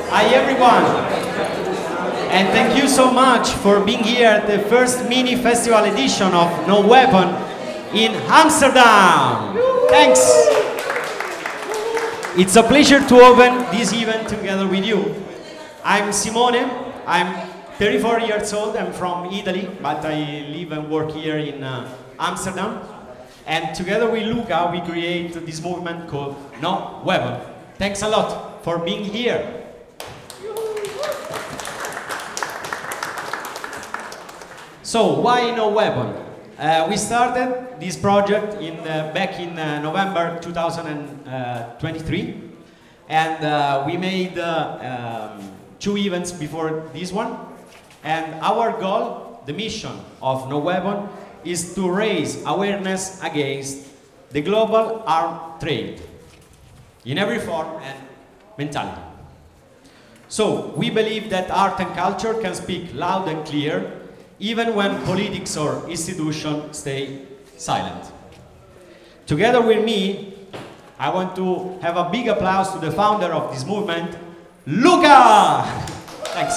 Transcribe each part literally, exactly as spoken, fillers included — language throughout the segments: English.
Hi everyone, and thank you so much for being here at the first mini festival edition of No Weapon in Amsterdam. Thanks. It's a pleasure to open this event together with you. I'm Simone. I'm thirty-four years old. I'm from Italy, but I live and work here in uh, Amsterdam. And together with Luca, we create this movement called No Weapon. Thanks a lot for being here. So, why No Weapon? Uh, we started this project in, uh, back in uh, November two thousand twenty-three, and uh, we made uh, um, two events before this one. And our goal, the mission of No Weapon, is to raise awareness against the global arms trade in every form and mentality. So, we believe that art and culture can speak loud and clear even when politics or institutions stay silent. Together with me, I want to have a big applause to the founder of this movement, Luca! Thanks.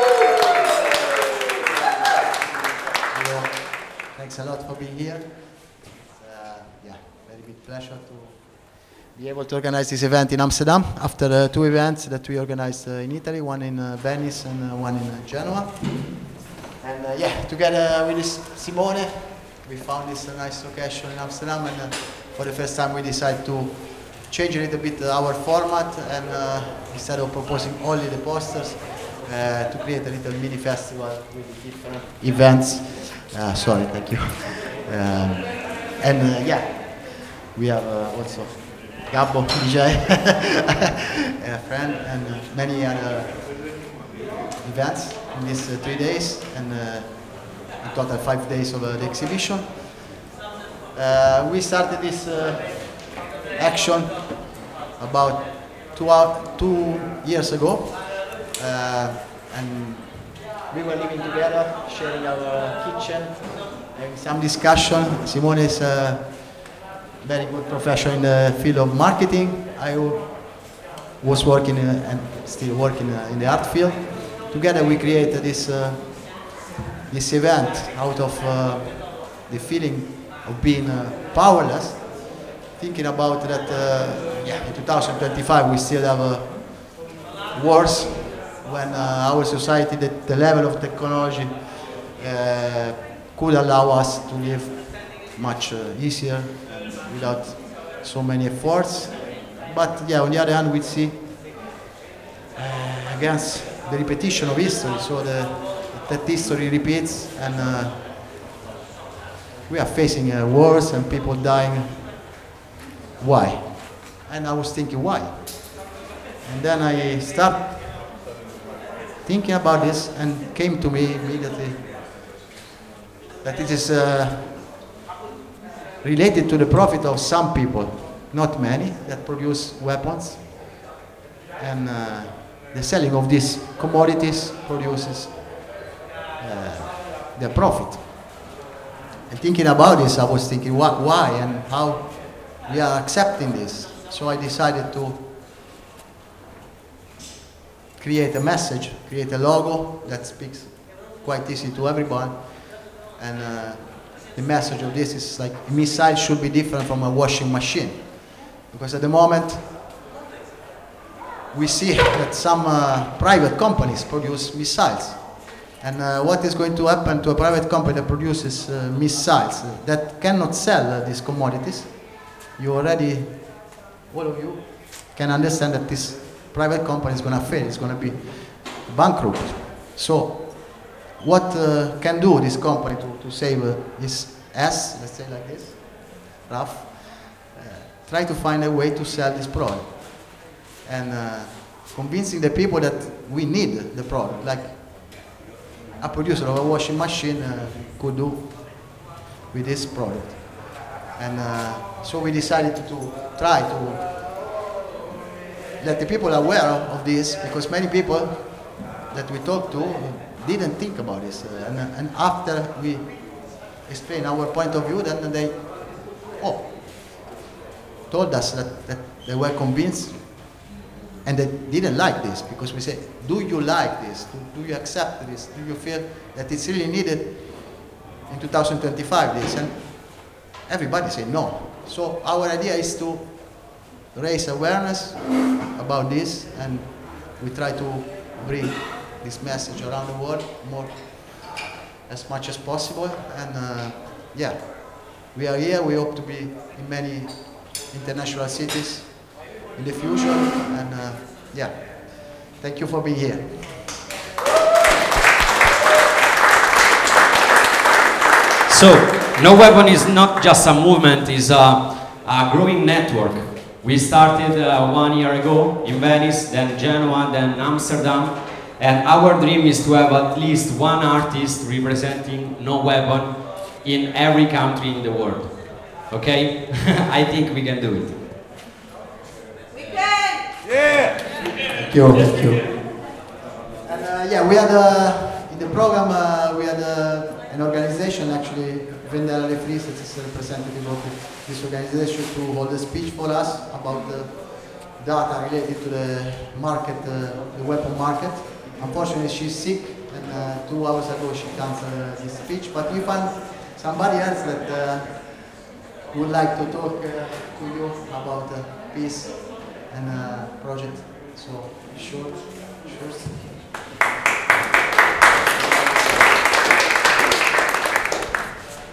Hello. Thanks a lot for being here. It's, uh, yeah, very big pleasure to be able to organize this event in Amsterdam after uh, two events that we organized uh, in Italy, one in uh, Venice and uh, one in uh, Genoa. And uh, yeah, together with this Simone, we found this uh, nice location in Amsterdam, and uh, for the first time we decided to change a little bit uh, our format, and uh, instead of proposing only the posters, uh, to create a little mini festival with different events. Uh, sorry, thank you. Um, and uh, yeah, we have uh, also Gabbo, D J, a friend, and uh, many other events in these uh, three days, and uh, in total five days of uh, the exhibition. Uh, we started this uh, action about two, hour, two years ago, uh, and we were living together, sharing our uh, kitchen, having some discussion. Simone is a very good professional in the field of marketing. I was working in, and still working in the art field. Together we created this, uh, this event out of uh, the feeling of being uh, powerless, thinking about that uh, yeah, in two thousand twenty-five we still have uh, wars, when uh, our society, the, the level of technology uh, could allow us to live much uh, easier without so many efforts. But yeah, on the other hand we see uh, against the repetition of history, so the, that history repeats, and uh, we are facing uh, wars and people dying. Why? And I was thinking, why? And then I started thinking about this, and came to me immediately that it is uh, related to the profit of some people, not many, that produce weapons, and uh, the selling of these commodities produces uh, their profit. And thinking about this, I was thinking why, why and how we are accepting this. So I decided to create a message, create a logo that speaks quite easy to everyone. And uh, the message of this is like, a missile should be different from a washing machine. Because at the moment, we see that some uh, private companies produce missiles. And uh, what is going to happen to a private company that produces uh, missiles uh, that cannot sell uh, these commodities? You already, all of you, can understand that this private company is going to fail, it's going to be bankrupt. So, what uh, can do this company to, to save uh, his ass, let's say like this, rough, uh, try to find a way to sell this product. And uh, convincing the people that we need the product, like a producer of a washing machine uh, could do with this product. And uh, so we decided to, to try to let the people aware of, of this, because many people that we talked to didn't think about this. Uh, and, and after we explained our point of view, then they oh, told us that, that they were convinced And they didn't like this because we say, do you like this? Do, do you accept this? Do you feel that it's really needed in two thousand twenty-five this? And everybody said no. So our idea is to raise awareness about this, and we try to bring this message around the world more as much as possible. And uh, yeah, we are here. We hope to be in many international cities in the future. And uh, yeah, thank you for being here. So, No Weapon is not just a movement, it's a, a growing network. We started uh, one year ago in Venice, then Genoa, then Amsterdam, and our dream is to have at least one artist representing No Weapon in every country in the world. Okay? I think we can do it. We can! Yeah! Thank you, thank you. And uh, yeah, we had uh, in the program, uh, we had uh, an organization actually, Vendera Refris, that is a representative of this organization, to hold a speech for us about the data related to the market, uh, the weapon market. Unfortunately, she's sick, and uh, two hours ago she canceled uh, this speech, but we found somebody else that uh, would like to talk uh, to you about uh, peace and uh, project. So, sure, sure.